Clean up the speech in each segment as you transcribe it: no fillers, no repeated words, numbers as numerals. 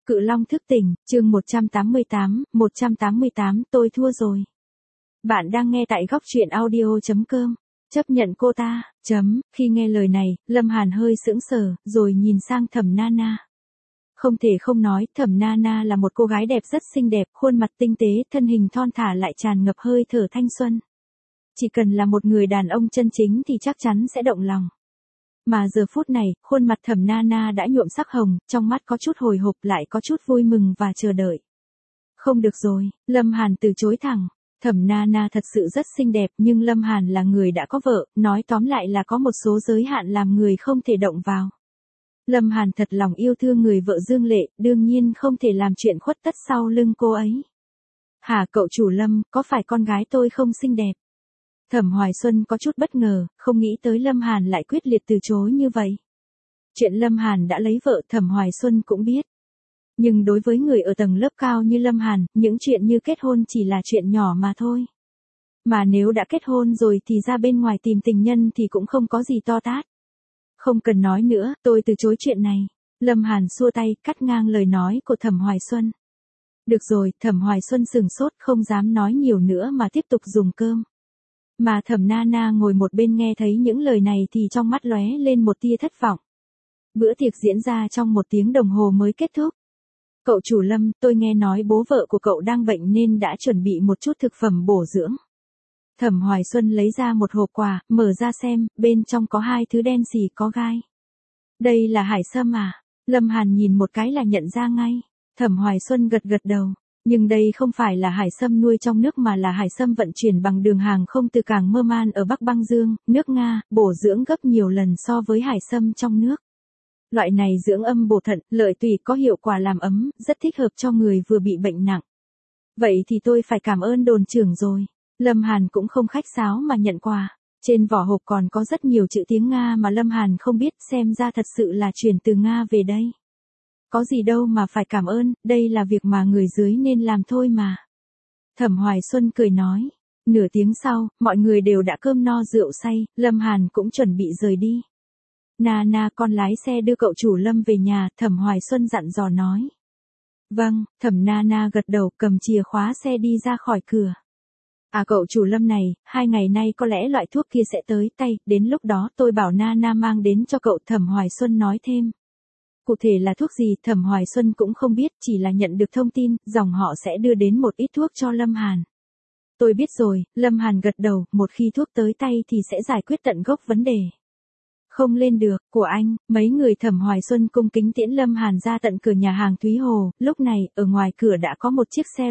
Cự Long thức tỉnh, chương 188, tôi thua rồi. Bạn đang nghe tại góc truyện audio.com. Chấp nhận cô ta, Khi nghe lời này, Lâm Hàn hơi sững sờ, rồi nhìn sang Thẩm Nana. Không thể không nói, Thẩm Nana là một cô gái đẹp rất xinh đẹp, khuôn mặt tinh tế, thân hình thon thả lại tràn ngập hơi thở thanh xuân. Chỉ cần là một người đàn ông chân chính thì chắc chắn sẽ động lòng. Mà giờ phút này, khuôn mặt Thẩm Nana đã nhuộm sắc hồng, trong mắt có chút hồi hộp lại có chút vui mừng và chờ đợi. Không được rồi, Lâm Hàn từ chối thẳng. Thẩm Nana thật sự rất xinh đẹp nhưng Lâm Hàn là người đã có vợ, nói tóm lại là có một số giới hạn làm người không thể động vào. Lâm Hàn thật lòng yêu thương người vợ Dương Lệ, đương nhiên không thể làm chuyện khuất tất sau lưng cô ấy. Hả cậu chủ Lâm, có phải con gái tôi không xinh đẹp? Thẩm Hoài Xuân có chút bất ngờ, không nghĩ tới Lâm Hàn lại quyết liệt từ chối như vậy. Chuyện Lâm Hàn đã lấy vợ Thẩm Hoài Xuân cũng biết. Nhưng đối với người ở tầng lớp cao như Lâm Hàn, những chuyện như kết hôn chỉ là chuyện nhỏ mà thôi. Mà nếu đã kết hôn rồi thì ra bên ngoài tìm tình nhân thì cũng không có gì to tát. Không cần nói nữa, tôi từ chối chuyện này. Lâm Hàn xua tay, cắt ngang lời nói của Thẩm Hoài Xuân. Được rồi, Thẩm Hoài Xuân sừng sốt không dám nói nhiều nữa mà tiếp tục dùng cơm. Mà Thẩm Nana ngồi một bên nghe thấy những lời này thì trong mắt lóe lên một tia thất vọng. Bữa tiệc diễn ra trong 1 tiếng đồng hồ mới kết thúc. Cậu chủ Lâm, tôi nghe nói bố vợ của cậu đang bệnh nên đã chuẩn bị một chút thực phẩm bổ dưỡng. Thẩm Hoài Xuân lấy ra một hộp quà, mở ra xem, bên trong có 2 thứ đen xì có gai. Đây là hải sâm à? Lâm Hàn nhìn một cái là nhận ra ngay. Thẩm Hoài Xuân gật gật đầu. Nhưng đây không phải là hải sâm nuôi trong nước mà là hải sâm vận chuyển bằng đường hàng không từ cảng Murman ở Bắc Băng Dương, nước Nga, bổ dưỡng gấp nhiều lần so với hải sâm trong nước. Loại này dưỡng âm bổ thận, lợi tủy có hiệu quả làm ấm, rất thích hợp cho người vừa bị bệnh nặng. Vậy thì tôi phải cảm ơn đồn trưởng rồi. Lâm Hàn cũng không khách sáo mà nhận quà. Trên vỏ hộp còn có rất nhiều chữ tiếng Nga mà Lâm Hàn không biết, xem ra thật sự là chuyển từ Nga về đây. Có gì đâu mà phải cảm ơn, đây là việc mà người dưới nên làm thôi mà. Thẩm Hoài Xuân cười nói. Nửa tiếng sau, mọi người đều đã cơm no rượu say, Lâm Hàn cũng chuẩn bị rời đi. Nana con lái xe đưa cậu chủ Lâm về nhà, Thẩm Hoài Xuân dặn dò nói. Vâng, Thẩm Nana gật đầu cầm chìa khóa xe đi ra khỏi cửa. À cậu chủ Lâm này, 2 ngày nay có lẽ loại thuốc kia sẽ tới tay, đến lúc đó tôi bảo Nana mang đến cho cậu, Thẩm Hoài Xuân nói thêm. Cụ thể là thuốc gì Thẩm Hoài Xuân cũng không biết, chỉ là nhận được thông tin, dòng họ sẽ đưa đến một ít thuốc cho Lâm Hàn. Tôi biết rồi, Lâm Hàn gật đầu, một khi thuốc tới tay thì sẽ giải quyết tận gốc vấn đề. Không lên được, của anh, mấy người Thẩm Hoài Xuân cung kính tiễn Lâm Hàn ra tận cửa nhà hàng Thúy Hồ, lúc này, ở ngoài cửa đã có một chiếc xe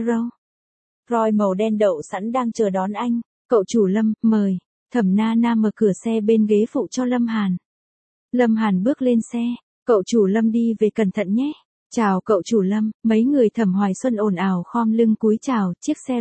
Rolls màu đen đậu sẵn đang chờ đón anh. Cậu chủ Lâm, mời. Thẩm Nana mở cửa xe bên ghế phụ cho Lâm Hàn. Lâm Hàn bước lên xe. Cậu chủ Lâm đi về cẩn thận nhé. Chào cậu chủ Lâm, mấy người Thẩm Hoài Xuân ồn ào khom lưng cúi chào, chiếc xe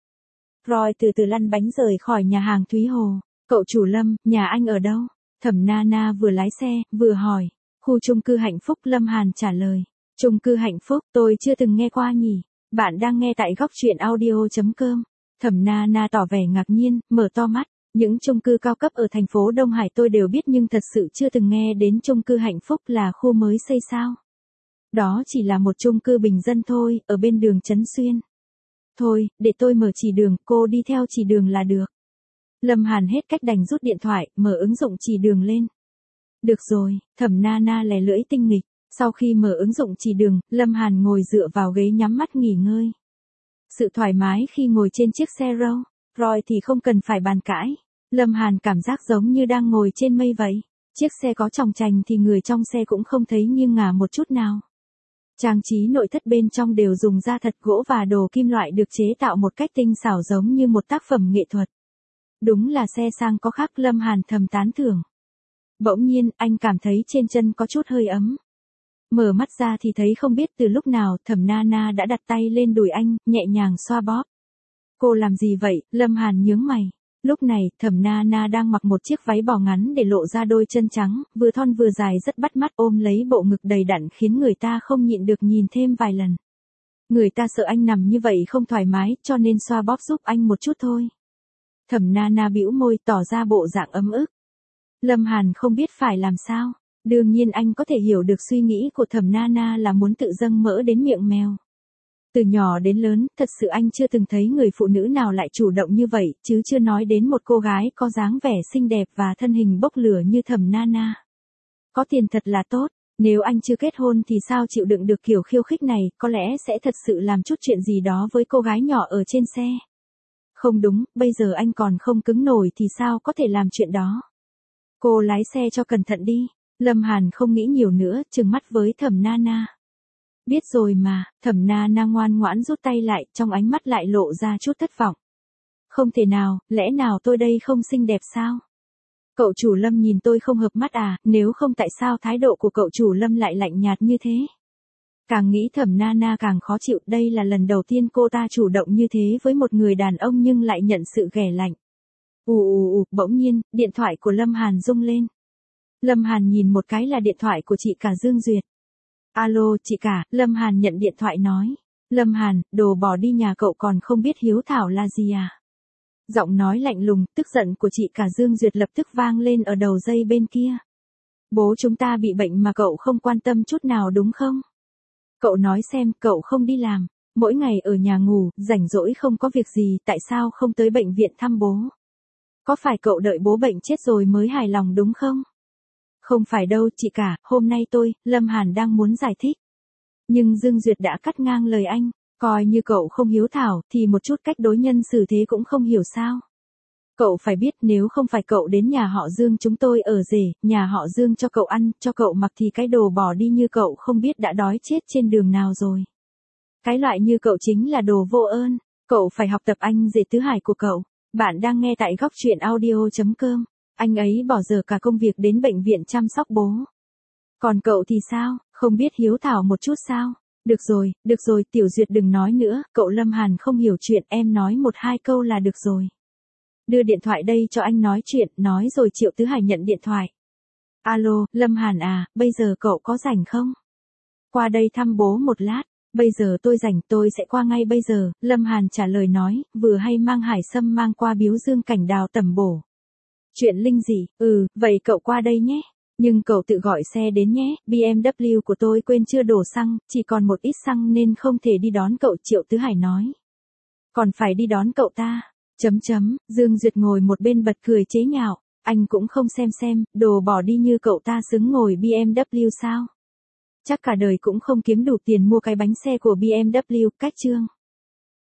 Rolls từ từ lăn bánh rời khỏi nhà hàng Thúy Hồ. Cậu chủ Lâm, nhà anh ở đâu? Thẩm Nana vừa lái xe, vừa hỏi. Khu chung cư Hạnh Phúc, Lâm Hàn trả lời. Chung cư Hạnh Phúc, tôi chưa từng nghe qua nhỉ. Bạn đang nghe tại góc truyện audio.com. Thẩm Nana tỏ vẻ ngạc nhiên, mở to mắt. Những chung cư cao cấp ở thành phố Đông Hải tôi đều biết nhưng thật sự chưa từng nghe đến chung cư Hạnh Phúc là khu mới xây sao. Đó chỉ là một chung cư bình dân thôi, ở bên đường Trấn Xuyên. Thôi, để tôi mở chỉ đường, cô đi theo chỉ đường là được. Lâm Hàn hết cách đành rút điện thoại, mở ứng dụng chỉ đường lên. Được rồi, Thẩm Nana lè lưỡi tinh nghịch. Sau khi mở ứng dụng chỉ đường, Lâm Hàn ngồi dựa vào ghế nhắm mắt nghỉ ngơi. Sự thoải mái khi ngồi trên chiếc xe Rolls thì không cần phải bàn cãi. Lâm Hàn cảm giác giống như đang ngồi trên mây vậy. Chiếc xe có chòng chành thì người trong xe cũng không thấy nghiêng ngả một chút nào. Trang trí nội thất bên trong đều dùng da thật gỗ và đồ kim loại được chế tạo một cách tinh xảo giống như một tác phẩm nghệ thuật. Đúng là xe sang có khác, Lâm Hàn thầm tán thưởng. Bỗng nhiên, anh cảm thấy trên chân có chút hơi ấm. Mở mắt ra thì thấy không biết từ lúc nào Thẩm Nana đã đặt tay lên đùi anh, nhẹ nhàng xoa bóp. Cô làm gì vậy? Lâm Hàn nhướng mày. Lúc này, Thẩm Nana đang mặc một chiếc váy bò ngắn để lộ ra đôi chân trắng, vừa thon vừa dài rất bắt mắt, ôm lấy bộ ngực đầy đặn khiến người ta không nhịn được nhìn thêm vài lần. Người ta sợ anh nằm như vậy không thoải mái, cho nên xoa bóp giúp anh một chút thôi. Thẩm Nana bĩu môi tỏ ra bộ dạng ấm ức. Lâm Hàn không biết phải làm sao. Đương nhiên anh có thể hiểu được suy nghĩ của Thẩm Nana là muốn tự dâng mỡ đến miệng mèo. Từ nhỏ đến lớn, thật sự anh chưa từng thấy người phụ nữ nào lại chủ động như vậy, chứ chưa nói đến một cô gái có dáng vẻ xinh đẹp và thân hình bốc lửa như Thẩm Nana. Có tiền thật là tốt, nếu anh chưa kết hôn thì sao chịu đựng được kiểu khiêu khích này, có lẽ sẽ thật sự làm chút chuyện gì đó với cô gái nhỏ ở trên xe. Không đúng, bây giờ anh còn không cứng nổi thì sao có thể làm chuyện đó. Cô lái xe cho cẩn thận đi. Lâm Hàn không nghĩ nhiều nữa, trừng mắt với Thẩm Nana. Biết rồi mà, Thẩm Nana ngoan ngoãn rút tay lại, trong ánh mắt lại lộ ra chút thất vọng. Không thể nào, lẽ nào tôi đây không xinh đẹp sao? Cậu chủ Lâm nhìn tôi không hợp mắt à, nếu không tại sao thái độ của cậu chủ Lâm lại lạnh nhạt như thế? Càng nghĩ Thẩm Nana càng khó chịu, đây là lần đầu tiên cô ta chủ động như thế với một người đàn ông nhưng lại nhận sự ghẻ lạnh. Bỗng nhiên, điện thoại của Lâm Hàn rung lên. Lâm Hàn nhìn một cái là điện thoại của chị cả Dương Duyệt. Alo, chị cả, Lâm Hàn nhận điện thoại nói. Lâm Hàn, đồ bỏ đi nhà cậu còn không biết hiếu thảo là gì à? Giọng nói lạnh lùng, tức giận của chị cả Dương Duyệt lập tức vang lên ở đầu dây bên kia. Bố chúng ta bị bệnh mà cậu không quan tâm chút nào đúng không? Cậu nói xem, cậu không đi làm, mỗi ngày ở nhà ngủ, rảnh rỗi không có việc gì, tại sao không tới bệnh viện thăm bố? Có phải cậu đợi bố bệnh chết rồi mới hài lòng đúng không? Không phải đâu chị cả, hôm nay Lâm Hàn đang muốn giải thích. Nhưng Dương Duyệt đã cắt ngang lời anh, coi như cậu không hiếu thảo, thì một chút cách đối nhân xử thế cũng không hiểu sao. Cậu phải biết nếu không phải cậu đến nhà họ Dương chúng tôi ở rể, nhà họ Dương cho cậu ăn, cho cậu mặc thì cái đồ bỏ đi như cậu không biết đã đói chết trên đường nào rồi. Cái loại như cậu chính là đồ vô ơn, cậu phải học tập anh rể tứ hải của cậu. Bạn đang nghe tại góc truyện audio.com. Anh ấy bỏ giờ cả công việc đến bệnh viện chăm sóc bố. Còn cậu thì sao, không biết hiếu thảo một chút sao? Được rồi, Tiểu Duyệt đừng nói nữa, cậu Lâm Hàn không hiểu chuyện, em nói một hai câu là được rồi. Đưa điện thoại đây cho anh nói chuyện, nói rồi Triệu Tứ Hải nhận điện thoại. Alo, Lâm Hàn à, bây giờ cậu có rảnh không? Qua đây thăm bố một lát. Bây giờ tôi rảnh, tôi sẽ qua ngay bây giờ, Lâm Hàn trả lời nói, vừa hay mang hải sâm mang qua biếu Dương Cảnh Đào tẩm bổ. Chuyện linh dị, vậy cậu qua đây nhé. Nhưng cậu tự gọi xe đến nhé, BMW của tôi quên chưa đổ xăng, chỉ còn một ít xăng nên không thể đi đón cậu, Triệu Tứ Hải nói. Còn phải đi đón cậu ta. Dương Duyệt ngồi một bên bật cười chế nhạo, anh cũng không xem, đồ bỏ đi như cậu ta xứng ngồi BMW sao? Chắc cả đời cũng không kiếm đủ tiền mua cái bánh xe của BMW, cách chương.